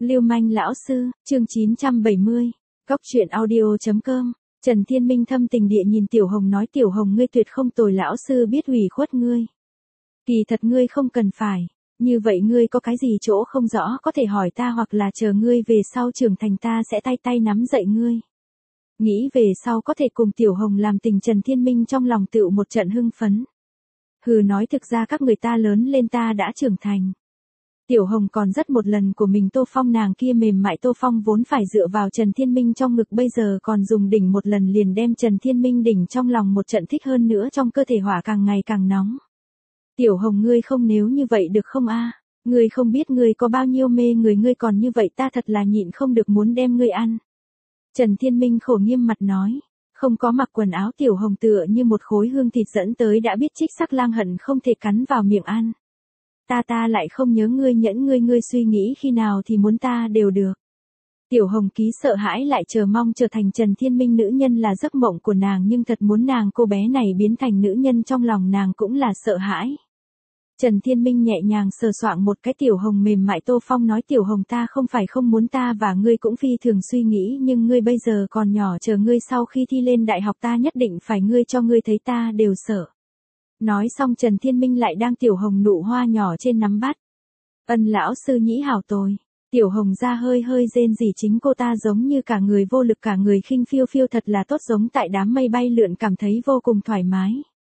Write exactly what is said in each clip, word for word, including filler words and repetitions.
Lưu manh lão sư, chương chín trăm bảy mươi. Cóc truyện audio chấm com. Trần Thiên Minh thâm tình địa nhìn Tiểu Hồng nói Tiểu Hồng ngươi tuyệt không tồi, lão sư biết ủy khuất ngươi. Kỳ thật ngươi không cần phải. Như vậy ngươi có cái gì chỗ không rõ có thể hỏi ta, hoặc là chờ ngươi về sau trưởng thành ta sẽ tay tay nắm dạy ngươi. Nghĩ về sau có thể cùng Tiểu Hồng làm tình, Trần Thiên Minh trong lòng tựu một trận hưng phấn. Hừ, nói thực ra các người ta lớn lên ta đã trưởng thành. Tiểu Hồng còn rất một lần của mình Tô Phong, nàng kia mềm mại Tô Phong vốn phải dựa vào Trần Thiên Minh trong ngực, bây giờ còn dùng đỉnh một lần liền đem Trần Thiên Minh đỉnh trong lòng một trận thích, hơn nữa trong cơ thể hỏa càng ngày càng nóng. Tiểu Hồng ngươi không nếu như vậy được không a? Ngươi không biết ngươi có bao nhiêu mê người, ngươi còn như vậy ta thật là nhịn không được muốn đem ngươi ăn. Trần Thiên Minh khổ nghiêm mặt nói. Không có mặc quần áo Tiểu Hồng tựa như một khối hương thịt dẫn tới đã biết trích sắc lang hận không thể cắn vào miệng ăn. Ta ta lại không nhớ ngươi nhẫn ngươi, ngươi suy nghĩ khi nào thì muốn ta đều được. Tiểu Hồng ký sợ hãi lại chờ mong trở thành Trần Thiên Minh nữ nhân là giấc mộng của nàng, nhưng thật muốn nàng cô bé này biến thành nữ nhân trong lòng nàng cũng là sợ hãi. Trần Thiên Minh nhẹ nhàng sờ soạng một cái Tiểu Hồng mềm mại. Tô Phong nói Tiểu Hồng ta không phải không muốn, ta và ngươi cũng phi thường suy nghĩ, nhưng ngươi bây giờ còn nhỏ, chờ ngươi sau khi thi lên đại học ta nhất định phải ngươi cho ngươi thấy ta đều sợ. Nói xong Trần Thiên Minh lại đang Tiểu Hồng nụ hoa nhỏ trên nắm bắt. Ân lão sư nhĩ hảo tồi. Tiểu Hồng ra hơi hơi rên rỉ, chính cô ta giống như cả người vô lực, cả người khinh phiêu phiêu, thật là tốt, giống tại đám mây bay lượn, cảm thấy vô cùng thoải mái.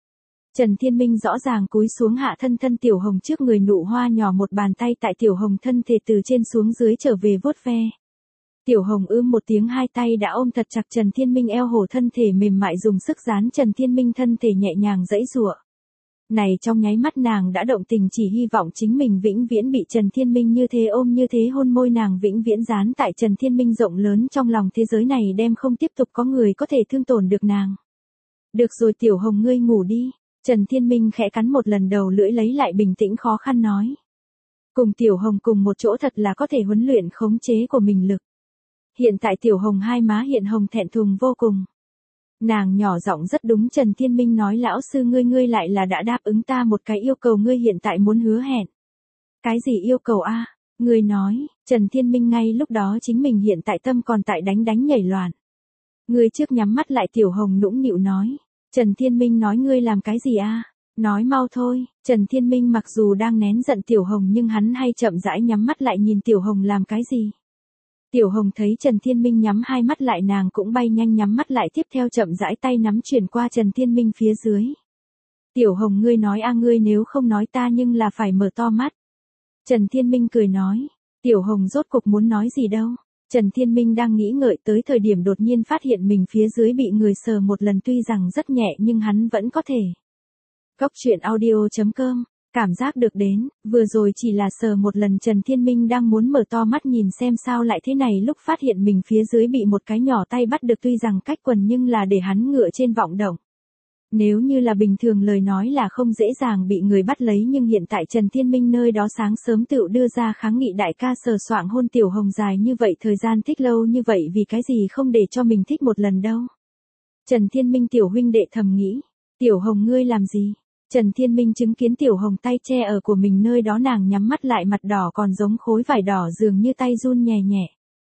Trần Thiên Minh rõ ràng cúi xuống hạ thân thân Tiểu Hồng trước người, nụ hoa nhỏ một bàn tay tại Tiểu Hồng thân thể từ trên xuống dưới trở về vuốt ve. Tiểu Hồng ưm một tiếng, hai tay đã ôm thật chặt Trần Thiên Minh eo hổ, thân thể mềm mại dùng sức dán Trần Thiên Minh thân thể nhẹ nhàng dãy giụa. Này trong nháy mắt nàng đã động tình, chỉ hy vọng chính mình vĩnh viễn bị Trần Thiên Minh như thế ôm, như thế hôn môi nàng, vĩnh viễn dán tại Trần Thiên Minh rộng lớn trong lòng thế giới này, đem không tiếp tục có người có thể thương tổn được nàng. Được rồi Tiểu Hồng ngươi ngủ đi. Trần Thiên Minh khẽ cắn một lần đầu lưỡi, lấy lại bình tĩnh khó khăn nói. Cùng Tiểu Hồng cùng một chỗ thật là có thể huấn luyện khống chế của mình lực. Hiện tại Tiểu Hồng hai má hiện hồng thẹn thùng vô cùng. Nàng nhỏ giọng rất đúng Trần Thiên Minh nói lão sư ngươi ngươi lại là đã đáp ứng ta một cái yêu cầu, ngươi hiện tại muốn hứa hẹn. Cái gì yêu cầu a? À? Ngươi nói. Trần Thiên Minh ngay lúc đó chính mình hiện tại tâm còn tại đánh đánh nhảy loạn. Ngươi trước nhắm mắt lại, Tiểu Hồng nũng nịu nói. Trần Thiên Minh nói ngươi làm cái gì a? À? Nói mau thôi. Trần Thiên Minh mặc dù đang nén giận Tiểu Hồng nhưng hắn hay chậm rãi nhắm mắt lại nhìn Tiểu Hồng làm cái gì. Tiểu Hồng thấy Trần Thiên Minh nhắm hai mắt lại, nàng cũng bay nhanh nhắm mắt lại, tiếp theo chậm rãi tay nắm chuyển qua Trần Thiên Minh phía dưới. Tiểu Hồng ngươi nói a, ngươi nếu không nói ta nhưng là phải mở to mắt. Trần Thiên Minh cười nói. Tiểu Hồng rốt cục muốn nói gì đâu. Trần Thiên Minh đang nghĩ ngợi tới thời điểm đột nhiên phát hiện mình phía dưới bị người sờ một lần, tuy rằng rất nhẹ nhưng hắn vẫn có thể. Cóc truyện audio chấm com. Cảm giác được đến, vừa rồi chỉ là sờ một lần, Trần Thiên Minh đang muốn mở to mắt nhìn xem sao lại thế này, lúc phát hiện mình phía dưới bị một cái nhỏ tay bắt được, tuy rằng cách quần nhưng là để hắn ngựa trên vọng động. Nếu như là bình thường lời nói là không dễ dàng bị người bắt lấy, nhưng hiện tại Trần Thiên Minh nơi đó sáng sớm tựu đưa ra kháng nghị, đại ca sờ soạng hôn Tiểu Hồng dài như vậy, thời gian thích lâu như vậy, vì cái gì không để cho mình thích một lần đâu. Trần Thiên Minh tiểu huynh đệ thầm nghĩ. Tiểu Hồng ngươi làm gì? Trần Thiên Minh chứng kiến Tiểu Hồng tay che ở của mình nơi đó, nàng nhắm mắt lại, mặt đỏ còn giống khối vải đỏ, dường như tay run nhẹ nhẹ.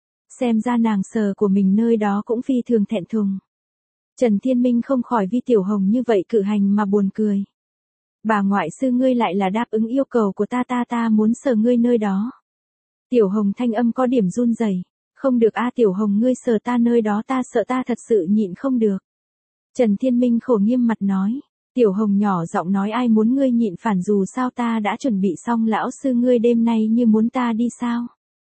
Xem ra nàng sờ của mình nơi đó cũng phi thường thẹn thùng. Trần Thiên Minh không khỏi vì Tiểu Hồng như vậy cự hành mà buồn cười. Bà ngoại sư ngươi lại là đáp ứng yêu cầu của ta, ta ta muốn sờ ngươi nơi đó. Tiểu Hồng thanh âm có điểm run rẩy. Không được a Tiểu Hồng ngươi sờ ta nơi đó, ta sợ, ta thật sự nhịn không được. Trần Thiên Minh khổ nghiêm mặt nói. Tiểu Hồng nhỏ giọng nói ai muốn ngươi nhịn, phản dù sao ta đã chuẩn bị xong, lão sư ngươi đêm nay như muốn ta đi sao?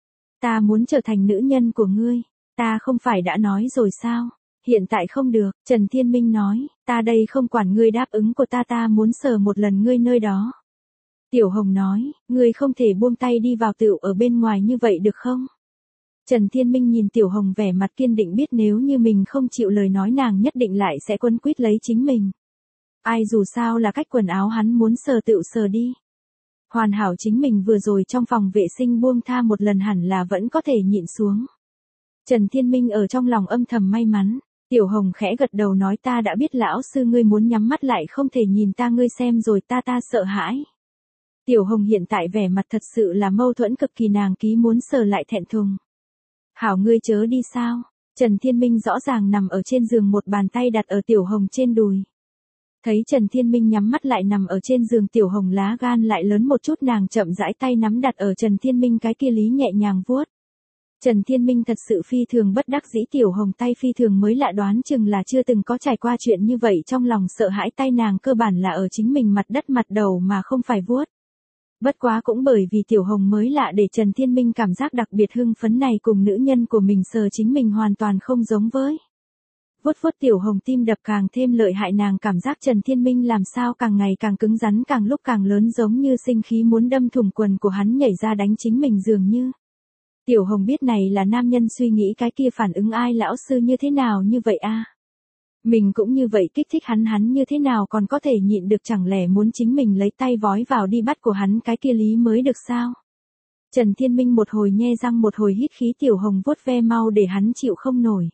Ta muốn trở thành nữ nhân của ngươi, ta không phải đã nói rồi sao? Hiện tại không được. Trần Thiên Minh nói, ta đây không quản ngươi đáp ứng của ta, ta muốn sờ một lần ngươi nơi đó. Tiểu Hồng nói, ngươi không thể buông tay đi vào tựu ở bên ngoài như vậy được không? Trần Thiên Minh nhìn Tiểu Hồng vẻ mặt kiên định, biết nếu như mình không chịu lời nói nàng nhất định lại sẽ quấn quýt lấy chính mình. Ai dù sao là cách quần áo, hắn muốn sờ tựu sờ đi. Hoàn hảo chính mình vừa rồi trong phòng vệ sinh buông tha một lần hẳn là vẫn có thể nhịn xuống. Trần Thiên Minh ở trong lòng âm thầm may mắn. Tiểu Hồng khẽ gật đầu nói ta đã biết lão sư ngươi muốn nhắm mắt lại không thể nhìn ta, ngươi xem rồi ta ta sợ hãi. Tiểu Hồng hiện tại vẻ mặt thật sự là mâu thuẫn cực kỳ, nàng ký muốn sờ lại thẹn thùng. Hảo ngươi chớ đi sao? Trần Thiên Minh rõ ràng nằm ở trên giường, một bàn tay đặt ở Tiểu Hồng trên đùi. Thấy Trần Thiên Minh nhắm mắt lại nằm ở trên giường, Tiểu Hồng lá gan lại lớn một chút, nàng chậm rãi tay nắm đặt ở Trần Thiên Minh cái kia lý nhẹ nhàng vuốt. Trần Thiên Minh thật sự phi thường bất đắc dĩ, Tiểu Hồng tay phi thường mới lạ, đoán chừng là chưa từng có trải qua chuyện như vậy, trong lòng sợ hãi, tay nàng cơ bản là ở chính mình mặt đất mặt đầu mà không phải vuốt. Bất quá cũng bởi vì Tiểu Hồng mới lạ để Trần Thiên Minh cảm giác đặc biệt hưng phấn, này cùng nữ nhân của mình sờ chính mình hoàn toàn không giống với. Vuốt vuốt Tiểu Hồng tim đập càng thêm lợi hại, nàng cảm giác Trần Thiên Minh làm sao càng ngày càng cứng rắn, càng lúc càng lớn, giống như sinh khí muốn đâm thủng quần của hắn nhảy ra đánh chính mình dường như. Tiểu Hồng biết này là nam nhân suy nghĩ cái kia phản ứng, ai lão sư như thế nào như vậy a? Mình cũng như vậy kích thích hắn, hắn như thế nào còn có thể nhịn được, chẳng lẽ muốn chính mình lấy tay vói vào đi bắt của hắn cái kia lý mới được sao? Trần Thiên Minh một hồi nhe răng một hồi hít khí, Tiểu Hồng vuốt ve mau để hắn chịu không nổi.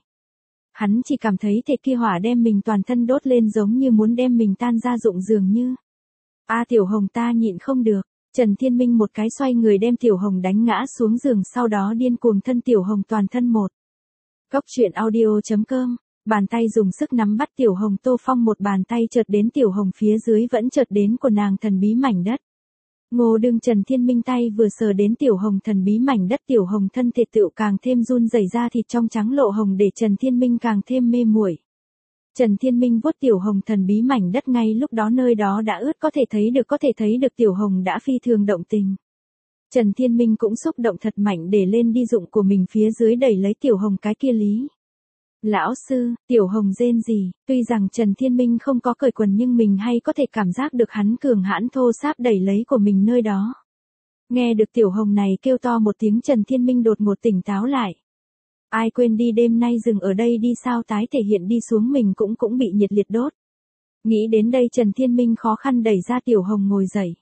Hắn chỉ cảm thấy thể kia hỏa đem mình toàn thân đốt lên, giống như muốn đem mình tan ra rụng dường như. A Tiểu Hồng, ta nhịn không được. Trần Thiên Minh một cái xoay người đem Tiểu Hồng đánh ngã xuống giường, sau đó điên cuồng thân Tiểu Hồng toàn thân một. Cốc truyện audio chấm com, bàn tay dùng sức nắm bắt Tiểu Hồng, Tô Phong một bàn tay chợt đến Tiểu Hồng phía dưới, vẫn chợt đến của nàng thần bí mảnh đất. Ngô đương Trần Thiên Minh tay vừa sờ đến Tiểu Hồng thần bí mảnh đất, Tiểu Hồng thân thể tựu càng thêm run rẩy ra, thịt trong trắng lộ hồng để Trần Thiên Minh càng thêm mê muội. Trần Thiên Minh vuốt Tiểu Hồng thần bí mảnh đất, ngay lúc đó nơi đó đã ướt, có thể thấy được có thể thấy được Tiểu Hồng đã phi thường động tình. Trần Thiên Minh cũng xúc động thật mạnh để lên đi dụng của mình phía dưới đẩy lấy Tiểu Hồng cái kia lý. Lão sư, Tiểu Hồng rên gì, tuy rằng Trần Thiên Minh không có cởi quần nhưng mình hay có thể cảm giác được hắn cường hãn thô sáp đẩy lấy của mình nơi đó. Nghe được Tiểu Hồng này kêu to một tiếng, Trần Thiên Minh đột ngột tỉnh táo lại. Ai quên đi, đêm nay dừng ở đây đi sao, tái thể hiện đi xuống mình cũng cũng bị nhiệt liệt đốt. Nghĩ đến đây Trần Thiên Minh khó khăn đẩy ra Tiểu Hồng ngồi dậy.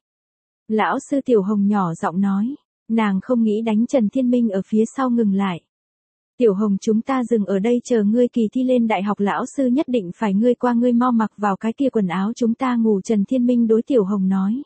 Lão sư, Tiểu Hồng nhỏ giọng nói, nàng không nghĩ đánh. Trần Thiên Minh ở phía sau ngừng lại. Tiểu Hồng, chúng ta dừng ở đây chờ ngươi kỳ thi lên đại học, lão sư nhất định phải ngươi qua, ngươi mau mặc vào cái kia quần áo chúng ta ngủ. Trần Thiên Minh đối Tiểu Hồng nói.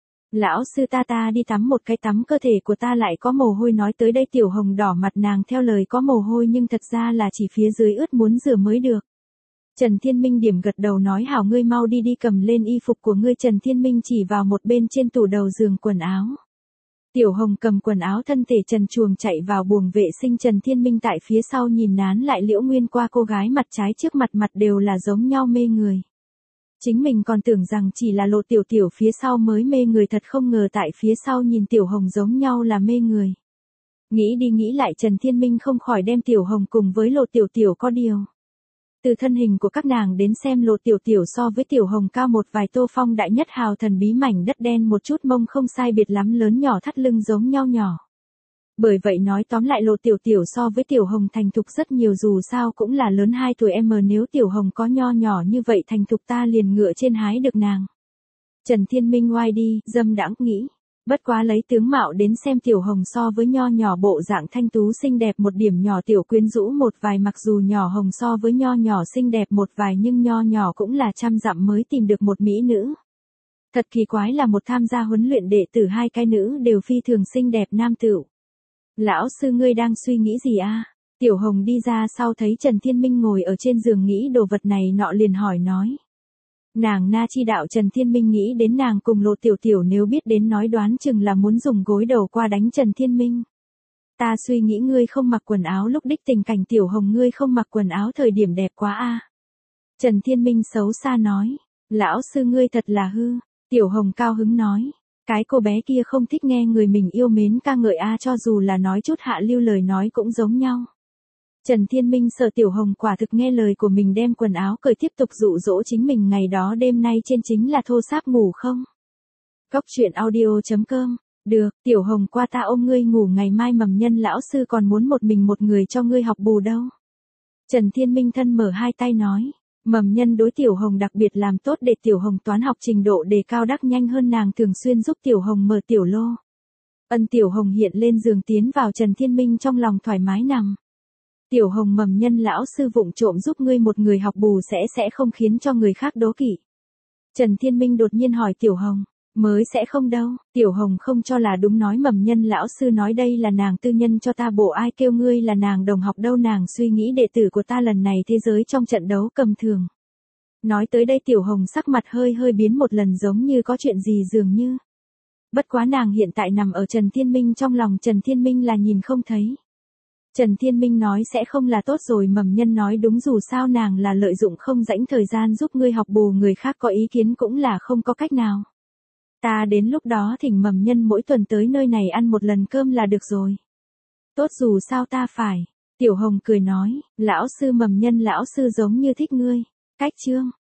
Lão sư, ta ta đi tắm một cái, tắm cơ thể của ta lại có mồ hôi. Nói tới đây Tiểu Hồng đỏ mặt, nàng theo lời có mồ hôi nhưng thật ra là chỉ phía dưới ướt, muốn rửa mới được. Trần Thiên Minh điểm gật đầu nói hảo, ngươi mau đi đi cầm lên y phục của ngươi. Trần Thiên Minh chỉ vào một bên trên tủ đầu giường quần áo. Tiểu Hồng cầm quần áo, thân thể trần truồng chạy vào buồng vệ sinh. Trần Thiên Minh tại phía sau nhìn nán lại Liễu Nguyên qua, cô gái mặt trái trước mặt mặt đều là giống nhau mê người. Chính mình còn tưởng rằng chỉ là Lộ Tiểu Tiểu phía sau mới mê người, thật không ngờ tại phía sau nhìn Tiểu Hồng giống nhau là mê người. Nghĩ đi nghĩ lại Trần Thiên Minh không khỏi đem Tiểu Hồng cùng với Lộ Tiểu Tiểu có điều. Từ thân hình của các nàng đến xem, Lộ Tiểu Tiểu so với Tiểu Hồng cao một vài, Tô Phong đại nhất hào thần bí mảnh đất đen một chút, mông không sai biệt lắm, lớn nhỏ thắt lưng giống nhau nhỏ. Bởi vậy nói tóm lại Lộ Tiểu Tiểu so với Tiểu Hồng thành thục rất nhiều, dù sao cũng là lớn hai tuổi em, nếu Tiểu Hồng có nho nhỏ như vậy thành thục ta liền ngựa trên hái được nàng. Trần Thiên Minh oai đi, dâm đãng nghĩ. Bất quá lấy tướng mạo đến xem, Tiểu Hồng so với nho nhỏ bộ dạng thanh tú xinh đẹp một điểm, nhỏ tiểu quyến rũ một vài, mặc dù nhỏ Hồng so với nho nhỏ xinh đẹp một vài nhưng nho nhỏ cũng là trăm dặm mới tìm được một mỹ nữ. Thật kỳ quái là một tham gia huấn luyện đệ tử hai cái nữ đều phi thường xinh đẹp nam tựu. Lão sư, ngươi đang suy nghĩ gì a? Tiểu Hồng đi ra sau thấy Trần Thiên Minh ngồi ở trên giường nghĩ đồ vật này nọ liền hỏi nói. Nàng na chi đạo. Trần Thiên Minh nghĩ đến nàng cùng Lộ Tiểu Tiểu nếu biết đến nói đoán chừng là muốn dùng gối đầu qua đánh Trần Thiên Minh. Ta suy nghĩ ngươi không mặc quần áo lúc đích tình cảnh, Tiểu Hồng ngươi không mặc quần áo thời điểm đẹp quá a. Trần Thiên Minh xấu xa nói. Lão sư, ngươi thật là hư. Tiểu Hồng cao hứng nói. Cái cô bé kia không thích nghe người mình yêu mến ca ngợi a, cho dù là nói chút hạ lưu lời nói cũng giống nhau. Trần Thiên Minh sợ Tiểu Hồng quả thực nghe lời của mình đem quần áo cởi tiếp tục dụ dỗ chính mình, ngày đó đêm nay trên chính là thô sáp ngủ không. Cốc truyện audio chấm com. Được, Tiểu Hồng qua ta ôm ngươi ngủ, ngày mai Mầm Nhân lão sư còn muốn một mình một người cho ngươi học bù đâu. Trần Thiên Minh thân mở hai tay nói. Mầm Nhân đối Tiểu Hồng đặc biệt làm tốt để Tiểu Hồng toán học trình độ đề cao đắc nhanh hơn, nàng thường xuyên giúp Tiểu Hồng mở tiểu lô. Ân Tiểu Hồng hiện lên giường tiến vào Trần Thiên Minh trong lòng thoải mái nằm. Tiểu Hồng, Mầm Nhân lão sư vụng trộm giúp ngươi một người học bù sẽ sẽ không khiến cho người khác đố kỵ. Trần Thiên Minh đột nhiên hỏi Tiểu Hồng. Mới sẽ không đâu, Tiểu Hồng không cho là đúng nói Mầm Nhân lão sư nói đây là nàng tư nhân cho ta bộ, ai kêu ngươi là nàng đồng học đâu, nàng suy nghĩ đệ tử của ta lần này thế giới trong trận đấu cầm thường. Nói tới đây Tiểu Hồng sắc mặt hơi hơi biến một lần giống như có chuyện gì dường như. Bất quá nàng hiện tại nằm ở Trần Thiên Minh trong lòng, Trần Thiên Minh là nhìn không thấy. Trần Thiên Minh nói sẽ không là tốt rồi, Mầm Nhân nói đúng, dù sao nàng là lợi dụng không rãnh thời gian giúp ngươi học bù, người khác có ý kiến cũng là không có cách nào. Ta đến lúc đó thỉnh Mầm Nhân mỗi tuần tới nơi này ăn một lần cơm là được rồi. Tốt, dù sao ta phải. Tiểu Hồng cười nói, lão sư Mầm Nhân lão sư giống như thích ngươi. Cách chương